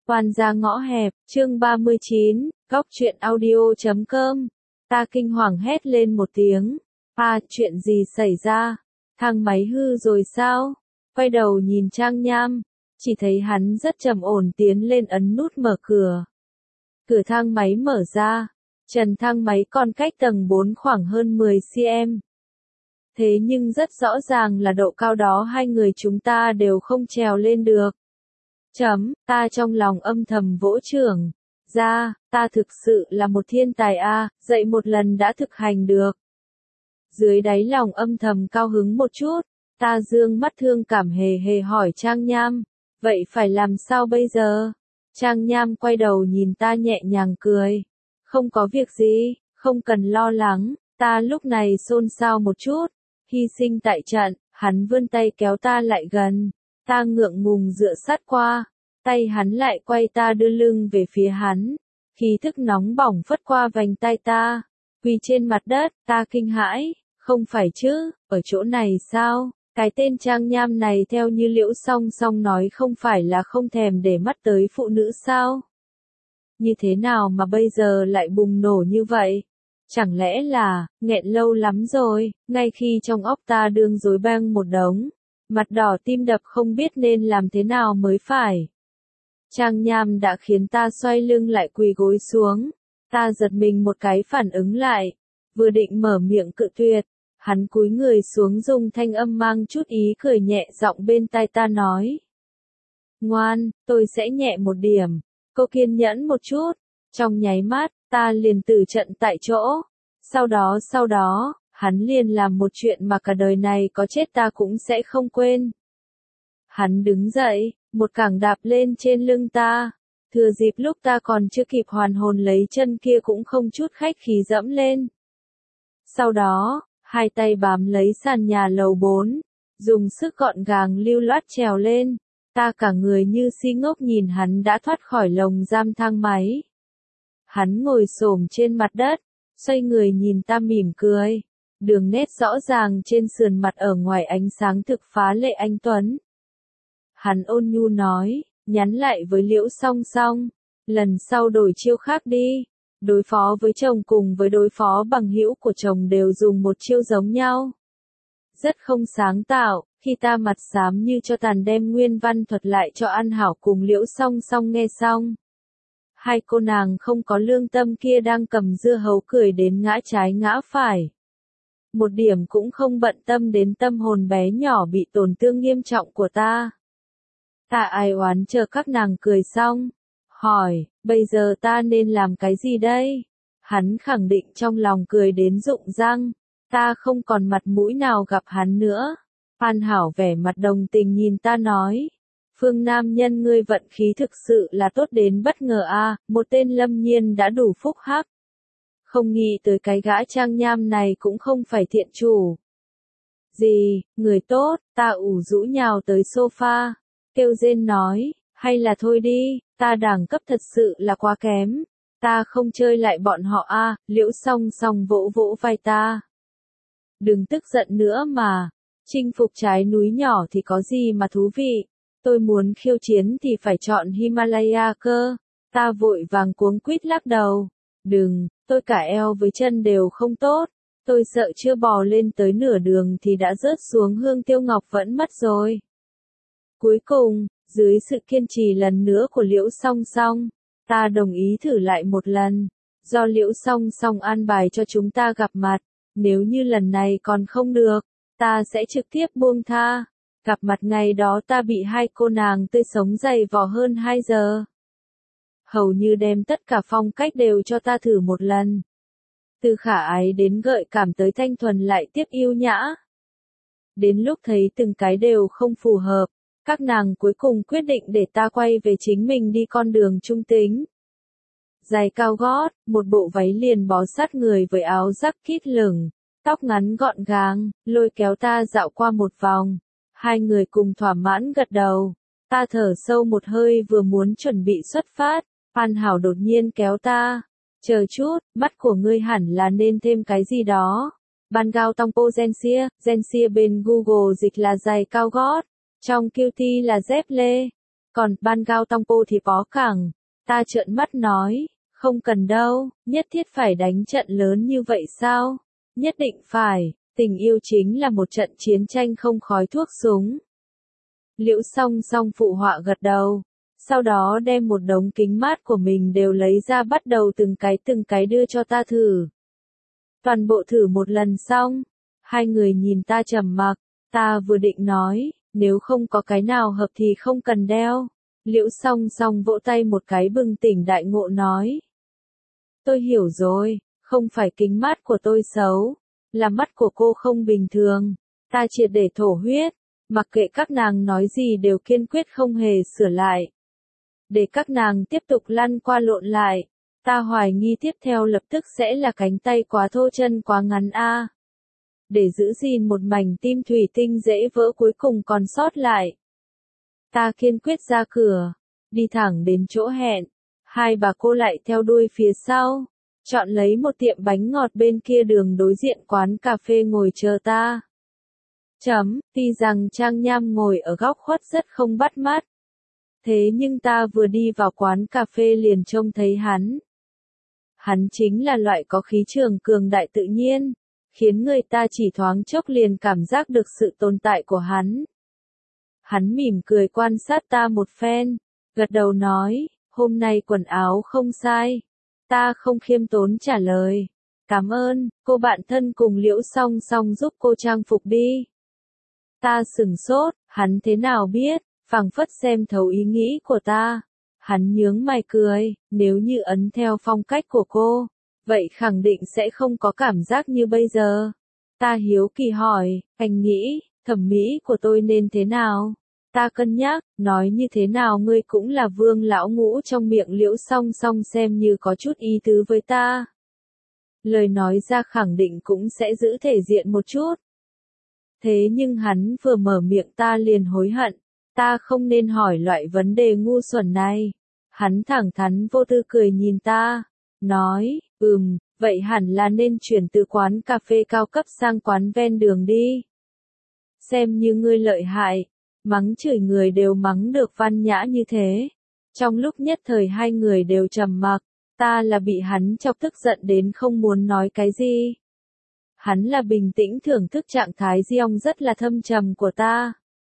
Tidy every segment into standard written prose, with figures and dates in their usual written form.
Toàn ra ngõ hẹp, chương 39, góc truyện audio.com. Ta kinh hoàng hét lên một tiếng. Chuyện gì xảy ra? Thang máy hư rồi sao? Quay đầu nhìn Trang Nham, chỉ thấy hắn rất trầm ổn tiến lên ấn nút mở cửa. Cửa thang máy mở ra, trần thang máy còn cách tầng 4 khoảng hơn 10 cm. Thế nhưng rất rõ ràng là độ cao đó hai người chúng ta đều không trèo lên được. Ta trong lòng âm thầm vỗ chưởng. Ta thực sự là một thiên tài dậy một lần đã thực hành được. Dưới đáy lòng âm thầm cao hứng một chút, ta dương mắt thương cảm hề hề hỏi Trang Nham, vậy phải làm sao bây giờ? Trang Nham quay đầu nhìn ta nhẹ nhàng cười. Không có việc gì, không cần lo lắng, ta lúc này xôn xao một chút, hy sinh tại trận, hắn vươn tay kéo ta lại gần. Ta ngượng ngùng dựa sát qua, tay hắn lại quay ta đưa lưng về phía hắn, khí thức nóng bỏng phất qua vành tay ta, quỳ trên mặt đất, ta kinh hãi, không phải chứ, ở chỗ này sao, cái tên Trang Nham này theo như Liễu Song Song nói không phải là không thèm để mắt tới phụ nữ sao? Như thế nào mà bây giờ lại bùng nổ như vậy? Chẳng lẽ là, nghẹn lâu lắm rồi, ngay khi trong óc ta đương rối beng một đống. Mặt đỏ tim đập không biết nên làm thế nào mới phải. Trang Nham đã khiến ta xoay lưng lại quỳ gối xuống. Ta giật mình một cái phản ứng lại. Vừa định mở miệng cự tuyệt. Hắn cúi người xuống dùng thanh âm mang chút ý cười nhẹ giọng bên tai ta nói. Ngoan, tôi sẽ nhẹ một điểm. Cô kiên nhẫn một chút. Trong nháy mắt, ta liền tử trận tại chỗ. Sau đó, hắn liền làm một chuyện mà cả đời này có chết ta cũng sẽ không quên. Hắn đứng dậy, một cẳng đạp lên trên lưng ta. Thừa dịp lúc ta còn chưa kịp hoàn hồn lấy chân kia cũng không chút khách khí dẫm lên. Sau đó, hai tay bám lấy sàn nhà lầu 4, dùng sức gọn gàng lưu loát trèo lên. Ta cả người như si ngốc nhìn hắn đã thoát khỏi lồng giam thang máy. Hắn ngồi xổm trên mặt đất, xoay người nhìn ta mỉm cười. Đường nét rõ ràng trên sườn mặt ở ngoài ánh sáng thực phá lệ anh tuấn. Hắn ôn nhu nói, nhắn lại với Liễu Song Song, lần sau đổi chiêu khác đi. Đối phó với chồng cùng với đối phó bằng hữu của chồng đều dùng một chiêu giống nhau. Rất không sáng tạo, khi ta mặt xám như cho tàn đem nguyên văn thuật lại cho An Hảo cùng Liễu Song Song nghe xong. Hai cô nàng không có lương tâm kia đang cầm dưa hấu cười đến ngã trái ngã phải. Một điểm cũng không bận tâm đến tâm hồn bé nhỏ bị tổn thương nghiêm trọng của ta. Ta ai oán chờ các nàng cười xong. Hỏi, bây giờ ta nên làm cái gì đây? Hắn khẳng định trong lòng cười đến rụng răng. Ta không còn mặt mũi nào gặp hắn nữa. An Hảo vẻ mặt đồng tình nhìn ta nói. Phương nam nhân ngươi vận khí thực sự là tốt đến bất ngờ một tên Lâm Nhiên đã đủ phúc hắc. Không nghĩ tới cái gã Trang Nham này cũng không phải thiện chủ. Gì, người tốt, ta ủ rũ nhào tới sofa. Kêu rên nói, hay là thôi đi, ta đẳng cấp thật sự là quá kém. Ta không chơi lại bọn họ Liễu Song Song vỗ vỗ vai ta. Đừng tức giận nữa mà, chinh phục trái núi nhỏ thì có gì mà thú vị. Tôi muốn khiêu chiến thì phải chọn Himalaya cơ. Ta vội vàng cuống quýt lắc đầu. Đừng, tôi cả eo với chân đều không tốt. Tôi sợ chưa bò lên tới nửa đường thì đã rớt xuống Hương Tiêu Ngọc vẫn mất rồi. Cuối cùng, dưới sự kiên trì lần nữa của Liễu Song Song, ta đồng ý thử lại một lần. Do Liễu Song Song an bài cho chúng ta gặp mặt, nếu như lần này còn không được, ta sẽ trực tiếp buông tha. Gặp mặt ngày đó ta bị hai cô nàng tươi sống giày vò hơn 2 giờ. Hầu như đem tất cả phong cách đều cho ta thử một lần. Từ khả ái đến gợi cảm tới thanh thuần lại tiếp yêu nhã. Đến lúc thấy từng cái đều không phù hợp, các nàng cuối cùng quyết định để ta quay về chính mình đi con đường trung tính. Giày cao gót, một bộ váy liền bó sát người với áo jacket lửng, tóc ngắn gọn gàng, lôi kéo ta dạo qua một vòng. Hai người cùng thỏa mãn gật đầu. Ta thở sâu một hơi vừa muốn chuẩn bị xuất phát. An Hảo đột nhiên kéo ta. Chờ chút, mắt của ngươi hẳn là nên thêm cái gì đó. Ban gao tong po Gensia bên Google dịch là giày cao gót. Trong QT là dép lê. Còn ban gao tong po thì bó cẳng. Ta trợn mắt nói, không cần đâu, nhất thiết phải đánh trận lớn như vậy sao? Nhất định phải, tình yêu chính là một trận chiến tranh không khói thuốc súng. Liễu Song Song phụ họa gật đầu, sau đó đem một đống kính mát của mình đều lấy ra bắt đầu từng cái đưa cho ta thử. Toàn bộ thử một lần xong, hai người nhìn ta trầm mặc, ta vừa định nói, nếu không có cái nào hợp thì không cần đeo. Liễu Song Song vỗ tay một cái bừng tỉnh đại ngộ nói. Tôi hiểu rồi, không phải kính mát của tôi xấu, là mắt của cô không bình thường. Ta triệt để thổ huyết, mặc kệ các nàng nói gì đều kiên quyết không hề sửa lại. Để các nàng tiếp tục lăn qua lộn lại, ta hoài nghi tiếp theo lập tức sẽ là cánh tay quá thô chân quá ngắn a. Để giữ gìn một mảnh tim thủy tinh dễ vỡ cuối cùng còn sót lại. Ta kiên quyết ra cửa, đi thẳng đến chỗ hẹn, hai bà cô lại theo đuôi phía sau, chọn lấy một tiệm bánh ngọt bên kia đường đối diện quán cà phê ngồi chờ ta. Tuy rằng Trang Nham ngồi ở góc khuất rất không bắt mắt. Thế nhưng ta vừa đi vào quán cà phê liền trông thấy hắn. Hắn chính là loại có khí trường cường đại tự nhiên, khiến người ta chỉ thoáng chốc liền cảm giác được sự tồn tại của hắn. Hắn mỉm cười quan sát ta một phen, gật đầu nói, hôm nay quần áo không sai. Ta không khiêm tốn trả lời, cảm ơn, cô bạn thân cùng Liễu Song Song giúp cô trang phục đi. Ta sửng sốt, hắn thế nào biết, phảng phất xem thấu ý nghĩ của ta. Hắn nhướng mày cười, nếu như ấn theo phong cách của cô, vậy khẳng định sẽ không có cảm giác như bây giờ. Ta hiếu kỳ hỏi, anh nghĩ, thẩm mỹ của tôi nên thế nào? Ta cân nhắc, nói như thế nào ngươi cũng là Vương lão ngũ trong miệng Liễu Song Song xem như có chút ý tứ với ta. Lời nói ra khẳng định cũng sẽ giữ thể diện một chút. Thế nhưng hắn vừa mở miệng ta liền hối hận, ta không nên hỏi loại vấn đề ngu xuẩn này. Hắn thẳng thắn vô tư cười nhìn ta, nói, vậy hẳn là nên chuyển từ quán cà phê cao cấp sang quán ven đường đi. Xem như ngươi lợi hại, mắng chửi người đều mắng được văn nhã như thế. Trong lúc nhất thời hai người đều trầm mặc, ta là bị hắn chọc tức giận đến không muốn nói cái gì. Hắn là bình tĩnh thưởng thức trạng thái Jeong rất là thâm trầm của ta.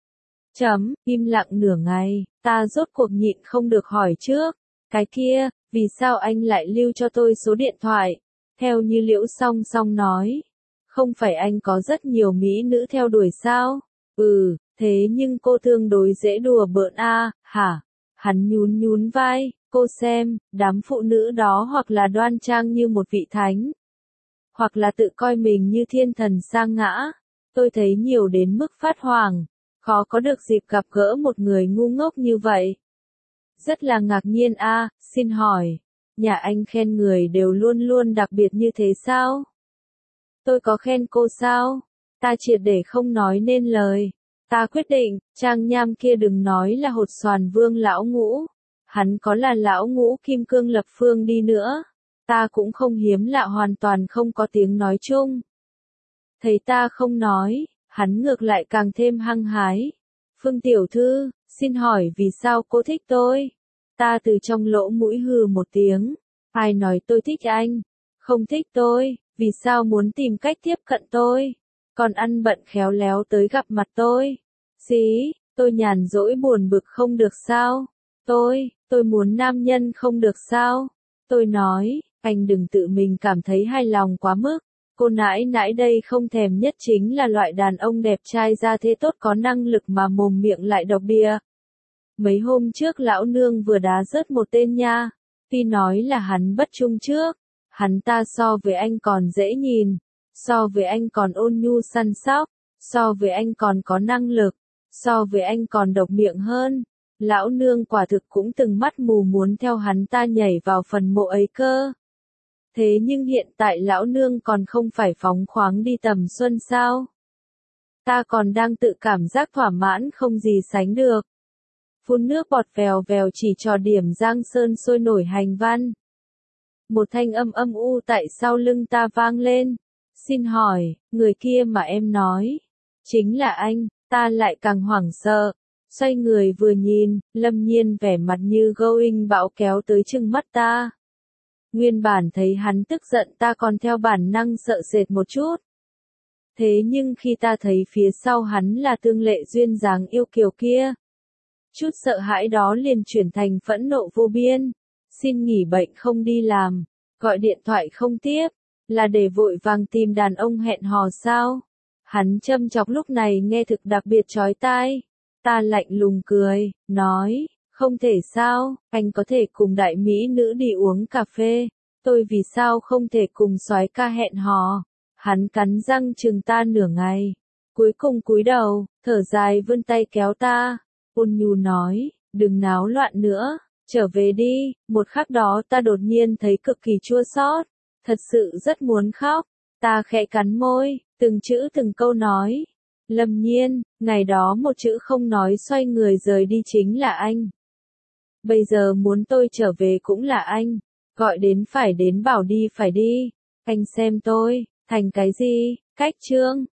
Im lặng nửa ngày, ta rốt cuộc nhịn không được hỏi trước. Cái kia, vì sao anh lại lưu cho tôi số điện thoại? Theo như Liễu Song Song nói, không phải anh có rất nhiều mỹ nữ theo đuổi sao? Thế nhưng cô tương đối dễ đùa bỡn hả? Hắn nhún nhún vai, cô xem, đám phụ nữ đó hoặc là đoan trang như một vị thánh, hoặc là tự coi mình như thiên thần sang ngã. Tôi thấy nhiều đến mức phát hoảng, khó có được dịp gặp gỡ một người ngu ngốc như vậy. Rất là ngạc nhiên xin hỏi, nhà anh khen người đều luôn luôn đặc biệt như thế sao? Tôi có khen cô sao? Ta triệt để không nói nên lời. Ta quyết định, Trang Nham kia đừng nói là hột xoàn Vương lão ngũ. Hắn có là lão ngũ kim cương lập phương đi nữa. Ta cũng không hiếm lạ hoàn toàn không có tiếng nói chung. Thấy ta không nói, hắn ngược lại càng thêm hăng hái. Phương tiểu thư, xin hỏi vì sao cô thích tôi? Ta từ trong lỗ mũi hừ một tiếng. Ai nói tôi thích anh? Không thích tôi, vì sao muốn tìm cách tiếp cận tôi? Còn ăn bận khéo léo tới gặp mặt tôi. Tôi nhàn rỗi buồn bực không được sao? Tôi muốn nam nhân không được sao? Tôi nói, anh đừng tự mình cảm thấy hài lòng quá mức. Cô nãi nãi đây không thèm nhất chính là loại đàn ông đẹp trai ra thế tốt có năng lực mà mồm miệng lại độc địa. Mấy hôm trước lão nương vừa đá rớt một tên nha. Tuy nói là hắn bất trung trước, hắn ta so với anh còn dễ nhìn, so với anh còn ôn nhu săn sóc, so với anh còn có năng lực, so với anh còn độc miệng hơn. Lão nương quả thực cũng từng mắt mù muốn theo hắn ta nhảy vào phần mộ ấy cơ. Thế nhưng hiện tại lão nương còn không phải phóng khoáng đi tầm xuân sao? Ta còn đang tự cảm giác thỏa mãn không gì sánh được. Phun nước bọt vèo vèo chỉ trò điểm Giang Sơn sôi nổi hành văn. Một thanh âm âm u tại sau lưng ta vang lên. Xin hỏi, người kia mà em nói, chính là anh, ta lại càng hoảng sợ. Xoay người vừa nhìn, Lâm Nhiên vẻ mặt như going bão kéo tới trừng mắt ta. Nguyên bản thấy hắn tức giận ta còn theo bản năng sợ sệt một chút. Thế nhưng khi ta thấy phía sau hắn là Tương Lệ duyên dáng yêu kiều kia, chút sợ hãi đó liền chuyển thành phẫn nộ vô biên. Xin nghỉ bệnh không đi làm, gọi điện thoại không tiếp, là để vội vàng tìm đàn ông hẹn hò sao? Hắn châm chọc lúc này nghe thực đặc biệt chói tai. Ta lạnh lùng cười, nói, không thể sao, anh có thể cùng đại mỹ nữ đi uống cà phê, tôi vì sao không thể cùng soái ca hẹn hò? Hắn cắn răng chừng ta nửa ngày, cuối cùng cúi đầu, thở dài vươn tay kéo ta, ôn nhu nói, đừng náo loạn nữa, trở về đi. Một khắc đó ta đột nhiên thấy cực kỳ chua xót, thật sự rất muốn khóc. Ta khẽ cắn môi, từng chữ từng câu nói, Lâm Nhiên, ngày đó một chữ không nói xoay người rời đi chính là anh. Bây giờ muốn tôi trở về cũng là anh, gọi đến phải đến bảo đi phải đi, anh xem tôi, thành cái gì, cách trương.